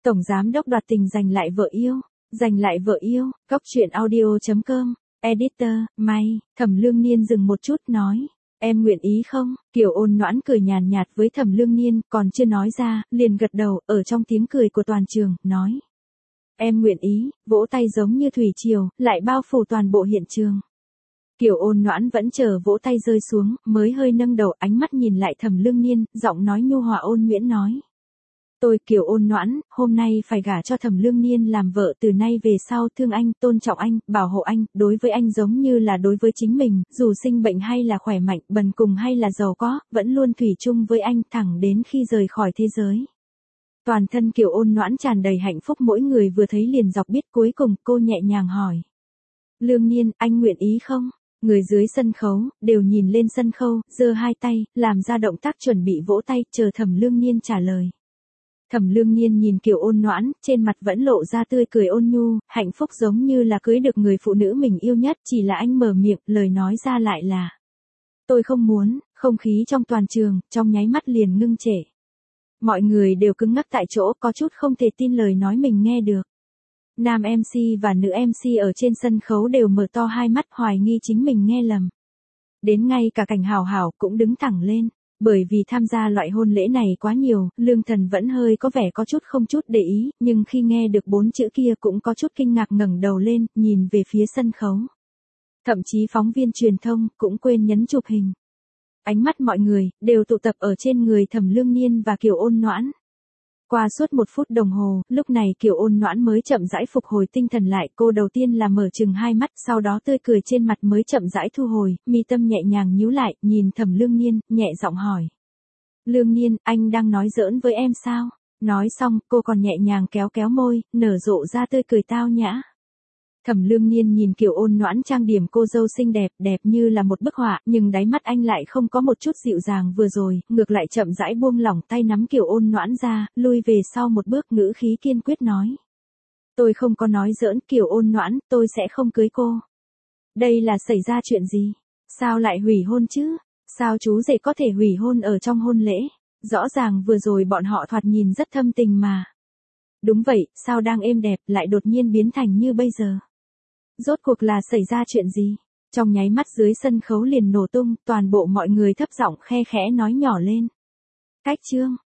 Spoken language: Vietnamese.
Tổng giám đốc đoạt tình giành lại vợ yêu. Giành lại vợ yêu, Cóc truyện audio.com, editor, May. Thẩm Lương Niên dừng một chút nói. Em nguyện ý không? Kiều Ôn Noãn cười nhàn nhạt với Thẩm Lương Niên, còn chưa nói ra, liền gật đầu, ở trong tiếng cười của toàn trường, nói. Em nguyện ý, vỗ tay giống như thủy triều, lại bao phủ toàn bộ hiện trường. Kiều Ôn Noãn vẫn chờ vỗ tay rơi xuống, mới hơi nâng đầu, ánh mắt nhìn lại Thẩm Lương Niên, giọng nói nhu hòa ôn nhuyễn nói. Tôi Kiều Ôn Noãn, hôm nay phải gả cho Thẩm Lương Niên làm vợ, từ nay về sau thương anh, tôn trọng anh, bảo hộ anh, đối với anh giống như là đối với chính mình, dù sinh bệnh hay là khỏe mạnh, bần cùng hay là giàu có, vẫn luôn thủy chung với anh, thẳng đến khi rời khỏi thế giới. Toàn thân Kiều Ôn Noãn tràn đầy hạnh phúc, mỗi người vừa thấy liền dọc biết, cuối cùng cô nhẹ nhàng hỏi. Lương Niên, anh nguyện ý không? Người dưới sân khấu, đều nhìn lên sân khấu, giơ hai tay, làm ra động tác chuẩn bị vỗ tay, chờ Thẩm Lương Niên trả lời. Thẩm Lương Niên nhìn Kiều Ôn Noãn, trên mặt vẫn lộ ra tươi cười ôn nhu, hạnh phúc giống như là cưới được người phụ nữ mình yêu nhất, chỉ là anh mở miệng, lời nói ra lại là. Tôi không muốn, không khí trong toàn trường, trong nháy mắt liền ngưng trệ. Mọi người đều cứng ngắc tại chỗ, có chút không thể tin lời nói mình nghe được. Nam MC và nữ MC ở trên sân khấu đều mở to hai mắt, hoài nghi chính mình nghe lầm. Đến ngay cả Cảnh Hảo Hảo cũng đứng thẳng lên. Bởi vì tham gia loại hôn lễ này quá nhiều, Lương Thần vẫn hơi có vẻ có chút không chút để ý, nhưng khi nghe được 4 chữ kia cũng có chút kinh ngạc, ngẩng đầu lên, nhìn về phía sân khấu. Thậm chí phóng viên truyền thông cũng quên nhấn chụp hình. Ánh mắt mọi người đều tụ tập ở trên người Thẩm Lương Niên và Kiều Ôn Noãn. Qua suốt 1 phút đồng hồ, lúc này Kiều Ôn Noãn mới chậm rãi phục hồi tinh thần lại, cô đầu tiên là mở chừng hai mắt, sau đó tươi cười trên mặt mới chậm rãi thu hồi, mi tâm nhẹ nhàng nhíu lại, nhìn Thẩm Lương Niên, nhẹ giọng hỏi. Lương Niên, anh đang nói giỡn với em sao? Nói xong, cô còn nhẹ nhàng kéo kéo môi, nở rộ ra tươi cười tao nhã. Thẩm Lương Niên nhìn Kiều Ôn Noãn trang điểm cô dâu xinh đẹp, đẹp như là một bức họa, nhưng đáy mắt anh lại không có một chút dịu dàng vừa rồi, ngược lại chậm rãi buông lỏng tay nắm Kiều Ôn Noãn ra, lui về sau một bước, ngữ khí kiên quyết nói. Tôi không có nói giỡn, Kiều Ôn Noãn, tôi sẽ không cưới cô. Đây là xảy ra chuyện gì? Sao lại hủy hôn chứ? Sao chú rể có thể hủy hôn ở trong hôn lễ? Rõ ràng vừa rồi bọn họ thoạt nhìn rất thâm tình mà. Đúng vậy, sao đang êm đẹp, lại đột nhiên biến thành như bây giờ? Rốt cuộc là xảy ra chuyện gì? Trong nháy mắt dưới sân khấu liền nổ tung, toàn bộ mọi người thấp giọng khe khẽ nói nhỏ lên. Cách chương.